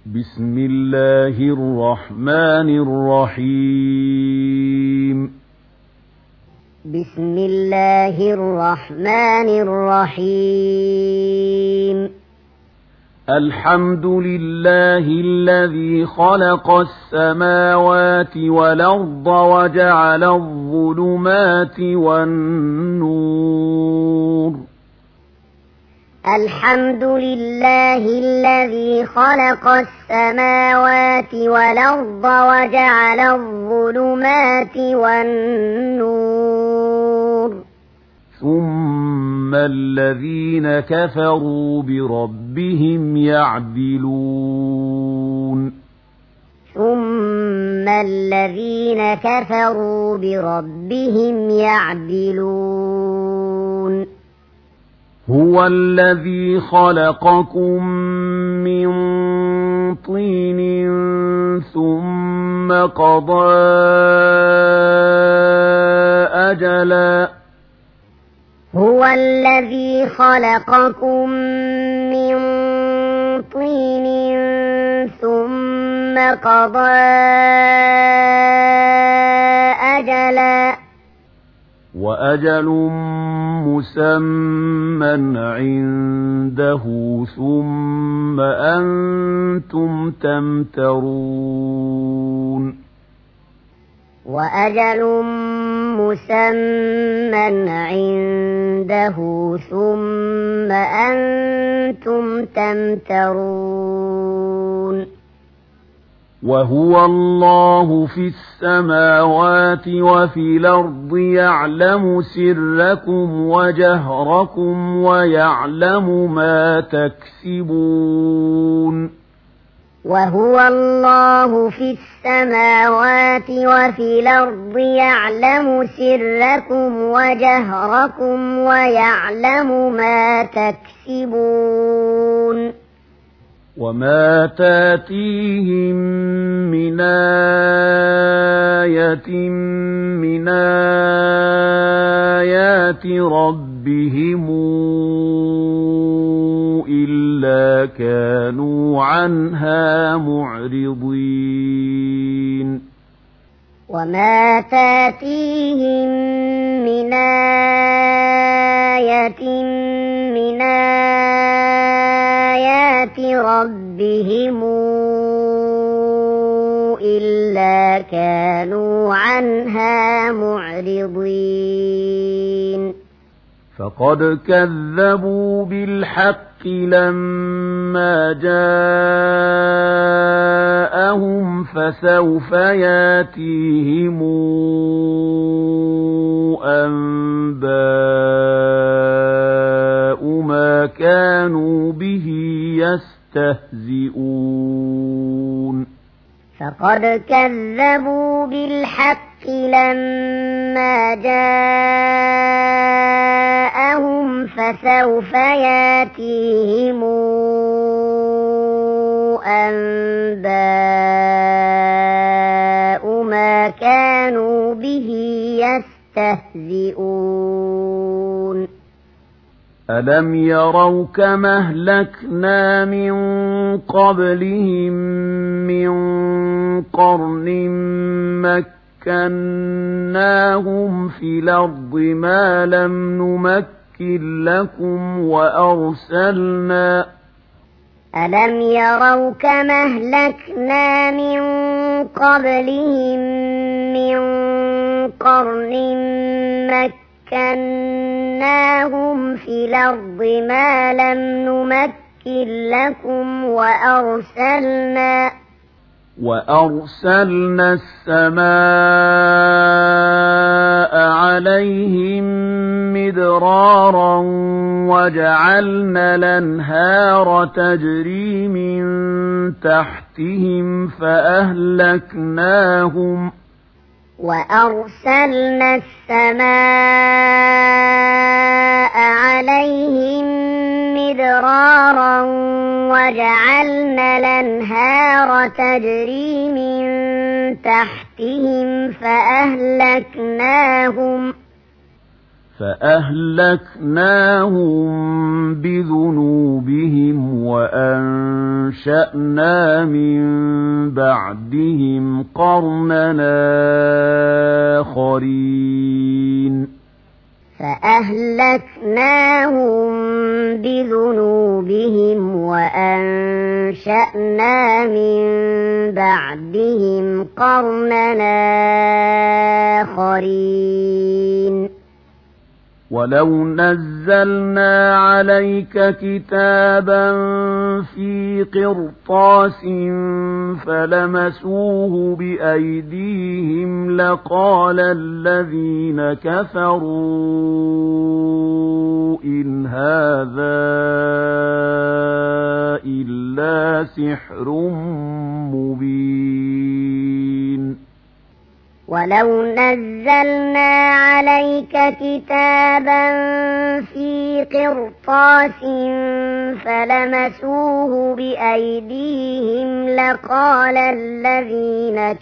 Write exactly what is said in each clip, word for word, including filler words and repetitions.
بسم الله الرحمن الرحيم بسم الله الرحمن الرحيم الحمد لله الذي خلق السماوات والأرض وجعل الظلمات والنور الحمد لله الذي خلق السماوات والأرض وجعل الظلمات والنور ثم الذين كفروا بربهم يعدلون ثم الذين كفروا بربهم يعدلون هو الذي خلقكم من طين ثم قضى أجلا هو الذي خلقكم من طين ثم قضى أجلا وأجل مسمى عنده ثم أنتم تمترون وأجل مسمى عنده ثم أنتم تمترون وهو الله في السماوات وفي الأرض يعلم سركم وجهركم ويعلم ما تكسبون وهو الله في السماوات وفي الأرض يعلم سركم وجهركم ويعلم ما تكسبون وما تاتيهم من آية من آيات ربهم إلا كانوا عنها معرضين وما تاتيهم من آية من آيات ربهم إلا كانوا عنها معرضين فقد كذبوا بالحق لما جاءهم فسوف ياتيهم أنباء ما كانوا به يستهزئون فقد كذبوا بالحق لما جاءهم فسوف ياتيهم أنباء ما كانوا به يستهزئون ألم يروا كما أهلكنا من قبلهم من قرن مكناهم في الأرض ما لم نمكن لكم وأرسلنا ألم يروا كما أهلكنا من قبلهم من قرن مكناهم في الأرض ما لم نمكن لكم وأرسلنا وأرسلنا السماء عليهم مدرارا وجعلنا الأنهار تجري من تحتهم فأهلكناهم وأرسلنا السماء عليهم مدرارا وجعلنا الأنهار تجري من تحتهم فأهلكناهم فأهلكناهم بذنوبهم وأنشأنا من بعدهم قرننا آخرين فأهلكناهم بذنوبهم وأنشأنا من بعدهم قرننا آخرين ولو نزلنا عليك كتابا في قرطاس فلمسوه بأيديهم لقال الذين كفروا إن هذا إلا سحر مبين ولو نزلنا عليك كتابا في قرطاس فلمسوه بأيديهم لقال الذين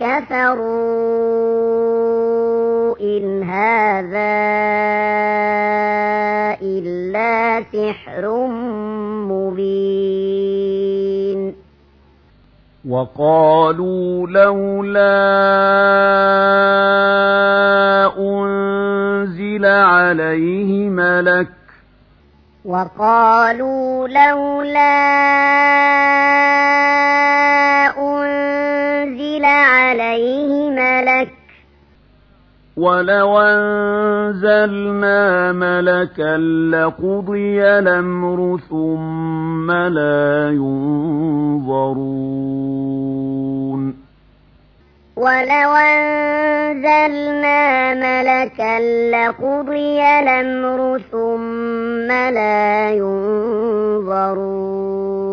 كفروا إن هذا إلا سحر مبين وقالوا لولا أنزل عليه ملك وقالوا لولا أنزل عليه ملك ولو أنزلنا ملكا لقضي الأمر ثم لا ينظرون ولو أنزلنا ملكا لقضي الأمر ثم لا ينظرون